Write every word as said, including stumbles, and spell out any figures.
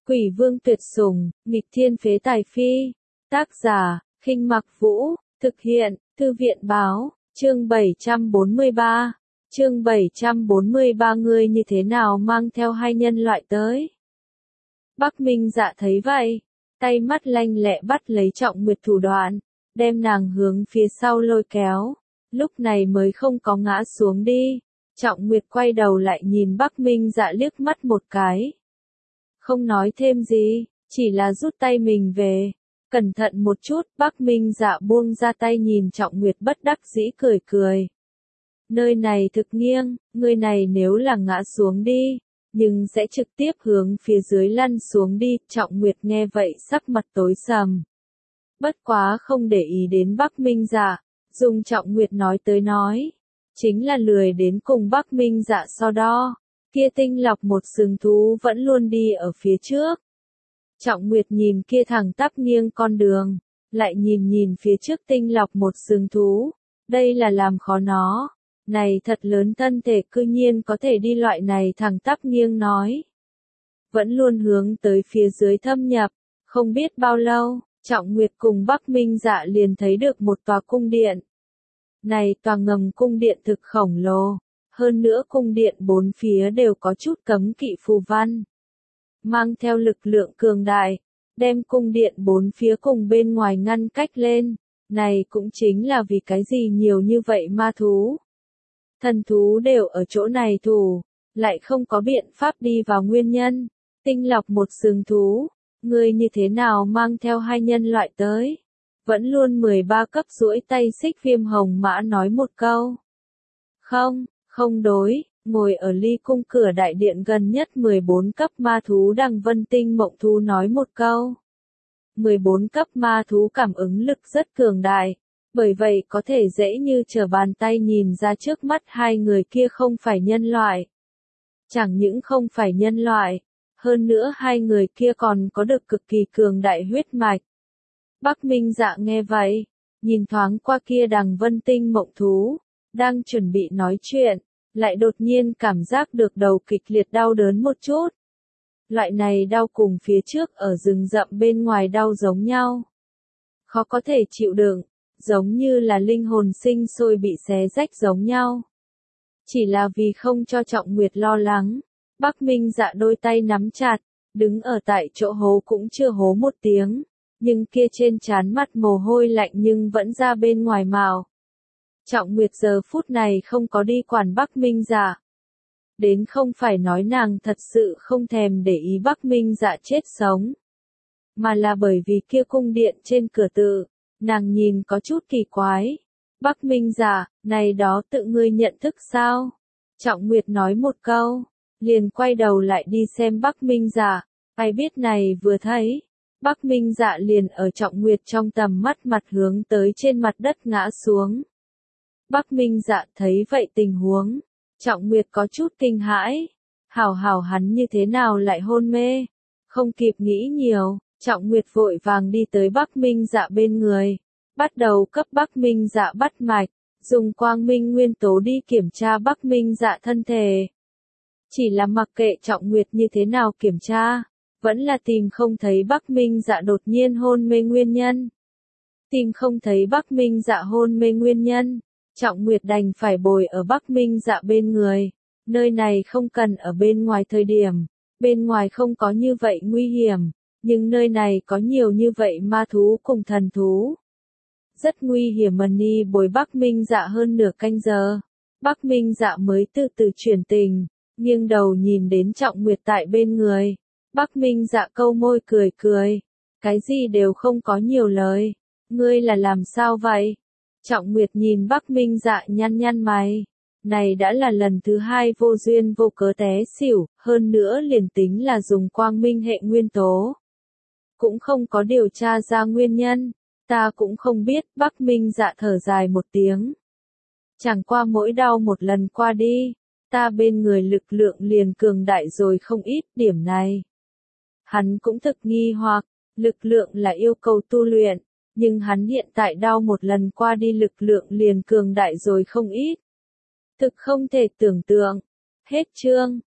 Quỷ vương tuyệt sủng, nghịch thiên phế tài phi. Tác giả, Khinh Mặc Vũ, thực hiện, Thư viện báo, chương bảy trăm bốn mươi ba. Chương bảy trăm bốn mươi ba ngươi như thế nào mang theo hai nhân loại tới? Bắc Minh Dạ thấy vậy, tay mắt lanh lẹ bắt lấy Trọng Nguyệt thủ đoạn, đem nàng hướng phía sau lôi kéo, lúc này mới không có ngã xuống đi. Trọng Nguyệt quay đầu lại nhìn Bắc Minh Dạ liếc mắt một cái. Không nói thêm gì, chỉ là rút tay mình về. Cẩn thận một chút, Bắc Minh Dạ buông ra tay nhìn Trọng Nguyệt bất đắc dĩ cười cười. Nơi này thực nghiêng, người này nếu là ngã xuống đi, nhưng sẽ trực tiếp hướng phía dưới lăn xuống đi. Trọng Nguyệt nghe vậy sắc mặt tối sầm. Bất quá không để ý đến Bắc Minh Dạ, dùng Trọng Nguyệt nói tới nói. Chính là lười đến cùng Bắc Minh Dạ so đo. Kia tinh lọc một sừng thú vẫn luôn đi ở phía trước. Trọng Nguyệt nhìn kia thẳng tắp nghiêng con đường, lại nhìn nhìn phía trước tinh lọc một sừng thú. Đây là làm khó nó. Này thật lớn thân thể cư nhiên có thể đi loại này thẳng tắp nghiêng nói. Vẫn luôn hướng tới phía dưới thâm nhập, không biết bao lâu, Trọng Nguyệt cùng Bắc Minh Dạ liền thấy được một tòa cung điện. Này tòa ngầm cung điện thực khổng lồ, hơn nữa cung điện bốn phía đều có chút cấm kỵ phù văn. Mang theo lực lượng cường đại, đem cung điện bốn phía cùng bên ngoài ngăn cách lên, này cũng chính là vì cái gì nhiều như vậy ma thú. Thần thú đều ở chỗ này thủ, lại không có biện pháp đi vào nguyên nhân. Tinh lọc một sừng thú, ngươi như thế nào mang theo hai nhân loại tới? Vẫn luôn mười ba cấp duỗi tay xích Viêm Hồng Mã nói một câu. Không, không đối, ngồi ở ly cung cửa đại điện gần nhất mười bốn cấp ma thú Đằng Vân Tinh Mộng Thú nói một câu. mười bốn cấp ma thú cảm ứng lực rất cường đại, bởi vậy có thể dễ như trở bàn tay nhìn ra trước mắt hai người kia không phải nhân loại. Chẳng những không phải nhân loại, hơn nữa hai người kia còn có được cực kỳ cường đại huyết mạch. Bắc Minh Dạ nghe vậy, nhìn thoáng qua kia Đằng Vân Tinh Mộng Thú, đang chuẩn bị nói chuyện, lại đột nhiên cảm giác được đầu kịch liệt đau đớn một chút. Loại này đau cùng phía trước ở rừng rậm bên ngoài đau giống nhau. Khó có thể chịu đựng, giống như là linh hồn sinh sôi bị xé rách giống nhau. Chỉ là vì không cho Trọng Nguyệt lo lắng, Bắc Minh Dạ đôi tay nắm chặt, đứng ở tại chỗ hố cũng chưa hố một tiếng, nhưng kia trên trán mắt mồ hôi lạnh nhưng vẫn ra bên ngoài mào. Trọng Nguyệt giờ phút này không có đi quản Bắc Minh Dạ. Đến không phải nói nàng thật sự không thèm để ý Bắc Minh Dạ chết sống, mà là bởi vì kia cung điện trên cửa tự, nàng nhìn có chút kỳ quái. Bắc Minh Dạ, này đó tự ngươi nhận thức sao? Trọng Nguyệt nói một câu, liền quay đầu lại đi xem Bắc Minh Dạ. Ai biết này vừa thấy, Bắc Minh Dạ liền ở Trọng Nguyệt trong tầm mắt mặt hướng tới trên mặt đất ngã xuống. Bắc Minh Dạ thấy vậy tình huống, Trọng Nguyệt có chút kinh hãi. Hảo hảo hắn như thế nào lại hôn mê? Không kịp nghĩ nhiều, Trọng Nguyệt vội vàng đi tới Bắc Minh Dạ bên người, bắt đầu cấp Bắc Minh Dạ bắt mạch, dùng quang minh nguyên tố đi kiểm tra Bắc Minh Dạ thân thể. Chỉ là mặc kệ Trọng Nguyệt như thế nào kiểm tra, vẫn là tìm không thấy Bắc Minh Dạ đột nhiên hôn mê nguyên nhân. Tìm không thấy Bắc Minh Dạ hôn mê nguyên nhân, Trọng Nguyệt đành phải bồi ở Bắc Minh Dạ bên người. Nơi này không cần ở bên ngoài thời điểm, bên ngoài không có như vậy nguy hiểm, nhưng nơi này có nhiều như vậy ma thú cùng thần thú. Rất nguy hiểm. Mani bồi Bắc Minh Dạ hơn nửa canh giờ, Bắc Minh Dạ mới từ từ chuyển tình, nghiêng đầu nhìn đến Trọng Nguyệt tại bên người. Bắc Minh Dạ câu môi cười cười, cái gì đều không có nhiều lời. Ngươi là làm sao vậy? Trọng Nguyệt nhìn Bắc Minh Dạ nhăn nhăn mày. Này đã là lần thứ hai vô duyên vô cớ té xỉu, hơn nữa liền tính là dùng quang minh hệ nguyên tố. Cũng không có điều tra ra nguyên nhân, ta cũng không biết. Bắc Minh Dạ thở dài một tiếng. Chẳng qua mỗi đau một lần qua đi, ta bên người lực lượng liền cường đại rồi không ít. Điểm này hắn cũng thực nghi hoặc, lực lượng là yêu cầu tu luyện, nhưng hắn hiện tại đau một lần qua đi lực lượng liền cường đại rồi không ít. Thực không thể tưởng tượng. Hết chương.